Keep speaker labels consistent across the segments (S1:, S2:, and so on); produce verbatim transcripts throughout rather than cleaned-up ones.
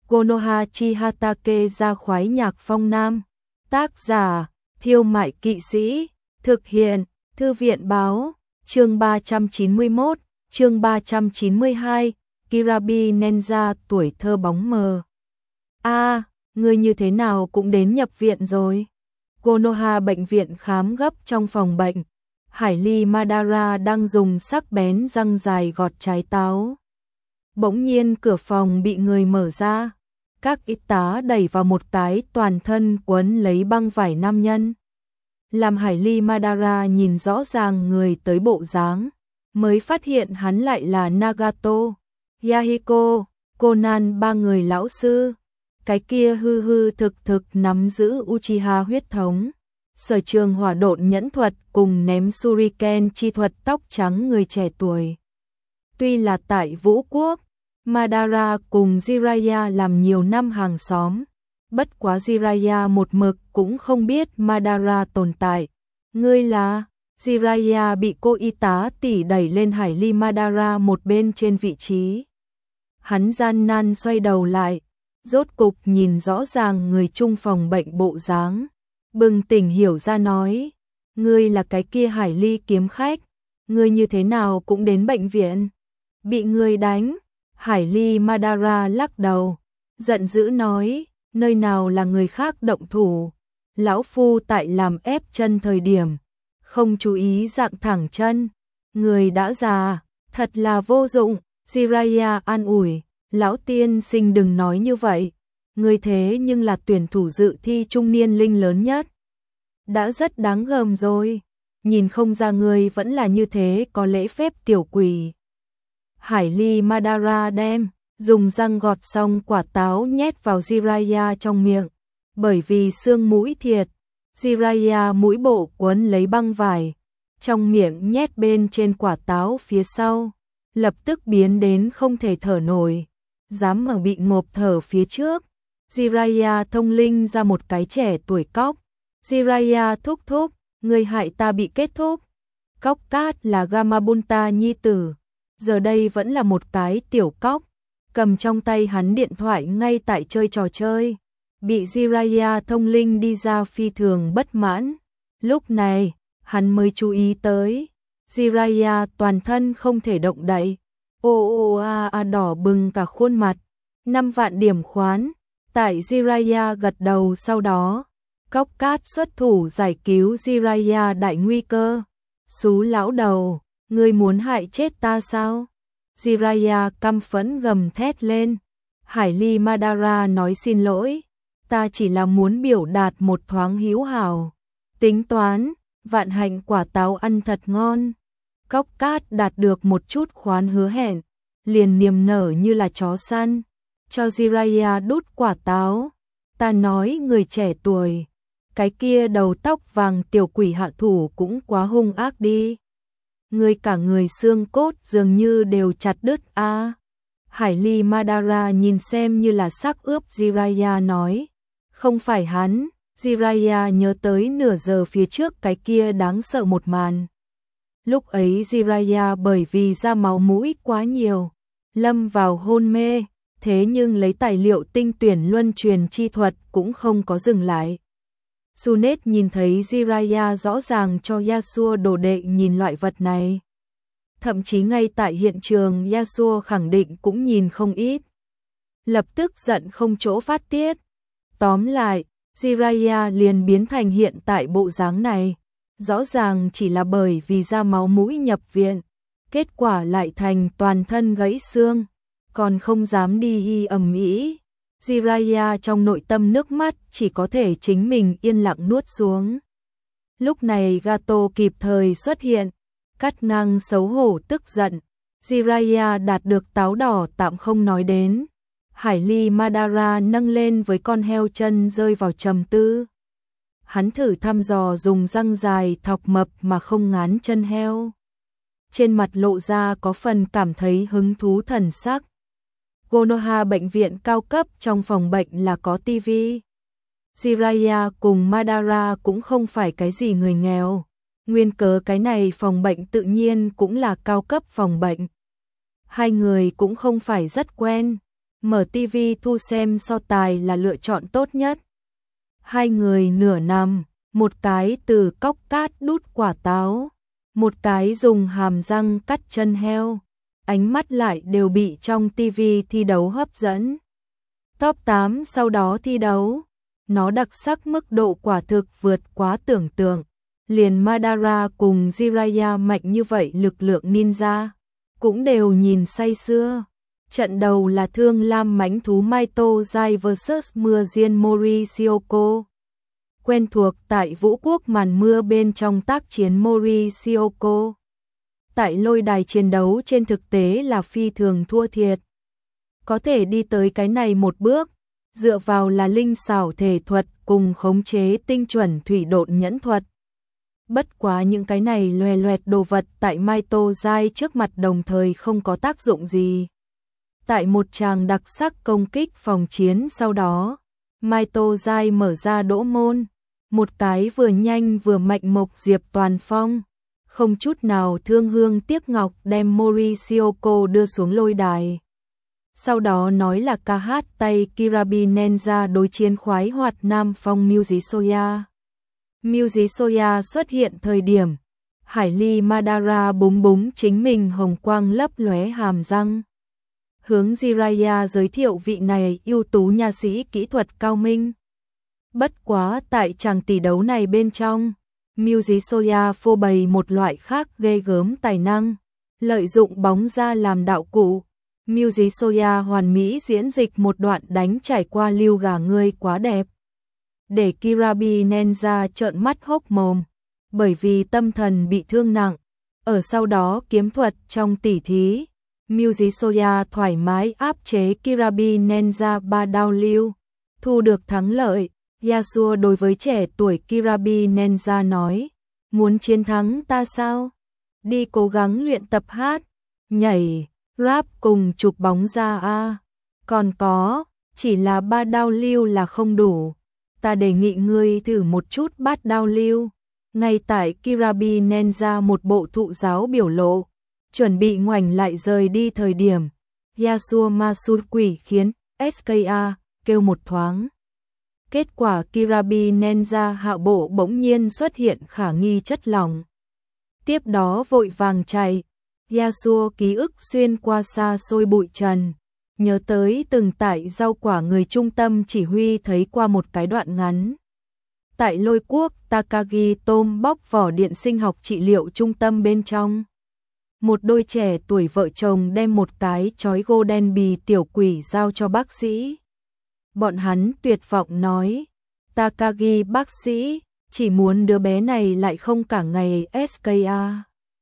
S1: Konoha Chihatake ra khoái nhạc phong nam. Tác giả, Thiêu Mại Kỵ Sĩ. Thực hiện, Thư viện Báo. Chương ba trăm chín mươi mốt, chương ba trăm chín mươi hai, Kirabi Ninja tuổi thơ bóng mờ. A, à, ngươi như thế nào cũng đến nhập viện rồi. Konoha bệnh viện khám gấp trong phòng bệnh. Hải Ly Madara đang dùng sắc bén răng dài gọt trái táo. Bỗng nhiên cửa phòng bị người mở ra. Các y tá đẩy vào một cái toàn thân quấn lấy băng vải nam nhân. Làm Hải Ly Madara nhìn rõ ràng người tới bộ dáng, mới phát hiện hắn lại là Nagato, Yahiko, Conan, ba người lão sư. Cái kia hư hư thực thực nắm giữ Uchiha huyết thống, sở trường hỏa độn nhẫn thuật cùng ném shuriken chi thuật tóc trắng người trẻ tuổi. Tuy là tại Vũ Quốc, Madara cùng Jiraiya làm nhiều năm hàng xóm, bất quá Jiraiya một mực cũng không biết Madara tồn tại. Ngươi là? Jiraiya bị cô y tá tỉ đẩy lên Hải Ly Madara một bên trên vị trí. Hắn gian nan xoay đầu lại, rốt cục nhìn rõ ràng người chung phòng bệnh bộ dáng, bừng tỉnh hiểu ra nói, ngươi là cái kia Hải Ly kiếm khách, ngươi như thế nào cũng đến bệnh viện, bị ngươi đánh. Hải Ly Madara lắc đầu, giận dữ nói, nơi nào là người khác động thủ, lão phu tại làm ép chân thời điểm, không chú ý dạng thẳng chân, người đã già, thật là vô dụng. Jiraiya an ủi, lão tiên sinh đừng nói như vậy, người thế nhưng là tuyển thủ dự thi trung niên linh lớn nhất. Đã rất đáng gờm rồi, nhìn không ra người vẫn là như thế có lễ phép tiểu quỷ. Hải Ly Madara đem, dùng răng gọt xong quả táo nhét vào Jiraiya trong miệng, bởi vì xương mũi thiệt, Jiraiya mũi bộ quấn lấy băng vải, trong miệng nhét bên trên quả táo phía sau, lập tức biến đến không thể thở nổi, dám mở bị ngộp thở phía trước. Jiraiya thông linh ra một cái trẻ tuổi cóc, Jiraiya thúc thúc, người hại ta bị kết thúc. Cóc cát là Gamabunta nhi tử, giờ đây vẫn là một cái tiểu cóc, cầm trong tay hắn điện thoại ngay tại chơi trò chơi, bị Jiraiya thông linh đi ra phi thường bất mãn. Lúc này, hắn mới chú ý tới, Jiraiya toàn thân không thể động đậy, ô ô a a đỏ bừng cả khuôn mặt, năm vạn điểm khoán. Tại Jiraiya gật đầu sau đó, cóc cát xuất thủ giải cứu Jiraiya đại nguy cơ. Xú lão đầu, ngươi muốn hại chết ta sao? Jiraiya căm phẫn gầm thét lên. Hải Ly Madara nói xin lỗi, ta chỉ là muốn biểu đạt một thoáng hữu hảo. Tính toán, vạn hạnh quả táo ăn thật ngon. Cóc cát đạt được một chút khoán hứa hẹn, liền niềm nở như là chó săn, cho Jiraiya đút quả táo. Ta nói người trẻ tuổi, cái kia đầu tóc vàng tiểu quỷ hạ thủ cũng quá hung ác đi. Người cả người xương cốt dường như đều chặt đứt a. À. Hải Ly Madara nhìn xem như là xác ướp Jiraiya nói, không phải hắn. Jiraiya nhớ tới nửa giờ phía trước cái kia đáng sợ một màn. Lúc ấy Jiraiya bởi vì ra máu mũi quá nhiều, lâm vào hôn mê, thế nhưng lấy tài liệu tinh tuyển luân truyền chi thuật cũng không có dừng lại. Sunet nhìn thấy Jiraiya rõ ràng cho Yasuo đồ đệ nhìn loại vật này. Thậm chí ngay tại hiện trường Yasuo khẳng định cũng nhìn không ít. Lập tức giận không chỗ phát tiết. Tóm lại, Jiraiya liền biến thành hiện tại bộ dáng này. Rõ ràng chỉ là bởi vì ra máu mũi nhập viện. Kết quả lại thành toàn thân gãy xương. Còn không dám đi y ầm ĩ. Jiraiya trong nội tâm nước mắt chỉ có thể chính mình yên lặng nuốt xuống. Lúc này Gato kịp thời xuất hiện, cắt ngang xấu hổ tức giận. Jiraiya đạt được táo đỏ tạm không nói đến. Hải Ly Madara nâng lên với con heo chân rơi vào trầm tư. Hắn thử thăm dò dùng răng dài thọc mập mà không ngán chân heo. Trên mặt lộ ra có phần cảm thấy hứng thú thần sắc. Konoha bệnh viện cao cấp trong phòng bệnh là có tivi. Jiraiya cùng Madara cũng không phải cái gì người nghèo. Nguyên cớ cái này phòng bệnh tự nhiên cũng là cao cấp phòng bệnh. Hai người cũng không phải rất quen. mở ti vi thu xem so tài là lựa chọn tốt nhất. Hai người nửa nằm, một cái từ cóc cát đút quả táo, một cái dùng hàm răng cắt chân heo, ánh mắt lại đều bị trong ti vi thi đấu hấp dẫn. Top tám sau đó thi đấu, nó đặc sắc mức độ quả thực vượt quá tưởng tượng. Liền Madara cùng Jiraiya mạnh như vậy lực lượng ninja, cũng đều nhìn say sưa. Trận đầu là Thương Lam mãnh thú Maito Zai versus Mưa Diên Mori Shioko. Quen thuộc tại Vũ Quốc màn mưa bên trong tác chiến Mori Shioko. Tại lôi đài chiến đấu trên thực tế là phi thường thua thiệt. Có thể đi tới cái này một bước, dựa vào là linh xảo thể thuật cùng khống chế tinh chuẩn thủy độn nhẫn thuật. Bất quá những cái này loè loẹt đồ vật tại Maito Zai trước mặt đồng thời không có tác dụng gì. Tại một tràng đặc sắc công kích phòng chiến sau đó, Maito Zai mở ra đỗ môn, một cái vừa nhanh vừa mạnh mộc diệp toàn phong, không chút nào thương hương tiếc ngọc đem Mori Shioko đưa xuống lôi đài. Sau đó nói là ca hát tay Kirabi Nenza đối chiến khoái hoạt nam phong Muji Soya. Muji Soya xuất hiện thời điểm, Hải Ly Madara búng búng chính mình hồng quang lấp lóe hàm răng. Hướng Jiraiya giới thiệu vị này ưu tú nha sĩ kỹ thuật cao minh. Bất quá tại chàng tỷ đấu này bên trong, Muji Soya phô bày một loại khác ghê gớm tài năng, lợi dụng bóng ra làm đạo cụ. Muji Soya hoàn mỹ diễn dịch một đoạn đánh trải qua lưu gà ngươi quá đẹp, để Kirabi Nenza trợn mắt hốc mồm, bởi vì tâm thần bị thương nặng. Ở sau đó kiếm thuật trong tỉ thí, Muji Soya thoải mái áp chế Kirabi Nenza ba đao lưu, thu được thắng lợi. Yasuo đối với trẻ tuổi Kirabi Nenza nói, muốn chiến thắng ta sao? Đi cố gắng luyện tập hát, nhảy, rap cùng chụp bóng ra a. Còn có, chỉ là ba đao lưu là không đủ. Ta đề nghị ngươi thử một chút bát đao lưu. Ngay tại Kirabi Nenza một bộ thụ giáo biểu lộ, chuẩn bị ngoảnh lại rời đi thời điểm, Yasuo Masu quỷ khiến ét ca a kêu một thoáng. Kết quả Kirabi Nenza hạ bộ bỗng nhiên xuất hiện khả nghi chất lỏng. Tiếp đó vội vàng chạy, Yasuo ký ức xuyên qua xa xôi bụi trần, nhớ tới từng tại rau quả người trung tâm chỉ huy thấy qua một cái đoạn ngắn. Tại Lôi Quốc, Takagi tôm bóc vỏ điện sinh học trị liệu trung tâm bên trong. Một đôi trẻ tuổi vợ chồng đem một cái chói gô đen bì tiểu quỷ giao cho bác sĩ. Bọn hắn tuyệt vọng nói, Takagi bác sĩ, chỉ muốn đứa bé này lại không cả ngày ét ca a.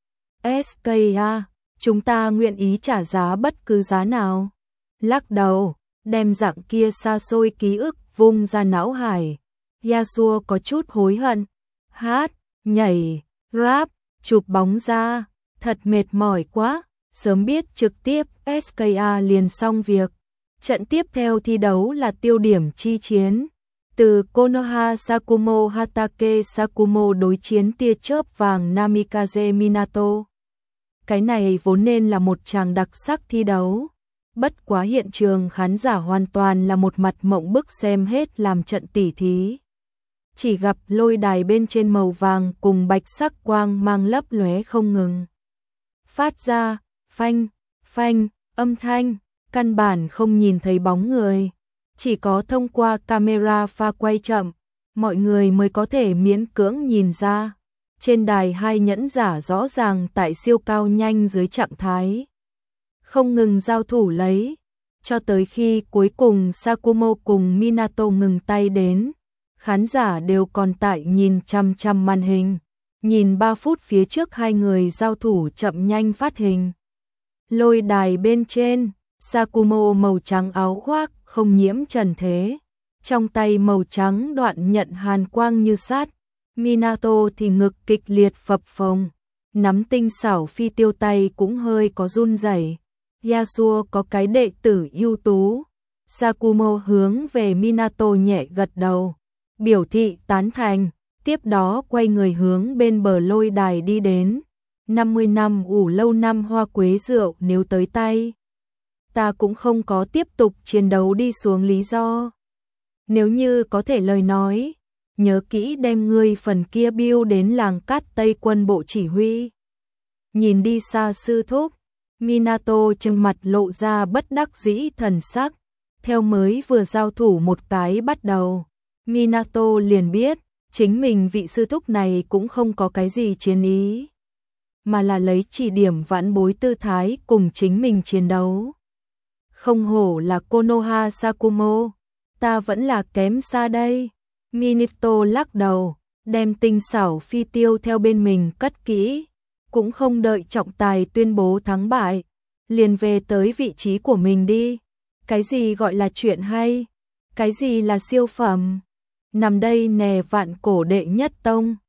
S1: ét ca a, chúng ta nguyện ý trả giá bất cứ giá nào. Lắc đầu, đem dạng kia xa xôi ký ức vung ra não hải. Yasuo có chút hối hận. Hát, nhảy, rap, chụp bóng ra, thật mệt mỏi quá, sớm biết trực tiếp ét ca a liền xong việc. Trận tiếp theo thi đấu là tiêu điểm chi chiến. Từ Konoha Sakumo Hatake Sakumo đối chiến tia chớp vàng Namikaze Minato. Cái này vốn nên là một tràng đặc sắc thi đấu. Bất quá hiện trường khán giả hoàn toàn là một mặt mộng bức xem hết làm trận tỉ thí. Chỉ gặp lôi đài bên trên màu vàng cùng bạch sắc quang mang lấp lóe không ngừng. Phát ra, phanh, phanh, âm thanh, căn bản không nhìn thấy bóng người. Chỉ có thông qua camera pha quay chậm, mọi người mới có thể miễn cưỡng nhìn ra. Trên đài hai nhẫn giả rõ ràng tại siêu cao nhanh dưới trạng thái. Không ngừng giao thủ lấy, cho tới khi cuối cùng Sakumo cùng Minato ngừng tay đến. Khán giả đều còn tại nhìn chăm chăm màn hình, nhìn ba phút phía trước hai người giao thủ chậm nhanh phát hình. Lôi đài bên trên, Sakumo màu trắng áo khoác không nhiễm trần thế, trong tay màu trắng đoạn nhận hàn quang như sát. Minato thì ngực kịch liệt phập phồng, nắm tinh xảo phi tiêu tay cũng hơi có run rẩy. Yasuo có cái đệ tử ưu tú. Sakumo hướng về Minato nhẹ gật đầu, biểu thị tán thành, tiếp đó quay người hướng bên bờ lôi đài đi đến. năm mươi năm ủ lâu năm hoa quế rượu nếu tới tay. ta cũng không có tiếp tục chiến đấu đi xuống lý do. Nếu như có thể lời nói, nhớ kỹ đem ngươi phần kia biêu đến làng cát Tây quân bộ chỉ huy. Nhìn đi xa sư thúc, Minato trừng mặt lộ ra bất đắc dĩ thần sắc, theo mới vừa giao thủ một cái bắt đầu. Minato liền biết, chính mình vị sư thúc này cũng không có cái gì chiến ý, mà là lấy chỉ điểm vãn bối tư thái cùng chính mình chiến đấu. Không hổ là Konoha Sakumo, ta vẫn là kém xa đây. Minato lắc đầu, đem tinh xảo phi tiêu theo bên mình cất kỹ, cũng không đợi trọng tài tuyên bố thắng bại, liền về tới vị trí của mình đi. Cái gì gọi là chuyện hay? Cái gì là siêu phẩm? Nằm đây nè vạn cổ đệ nhất tông.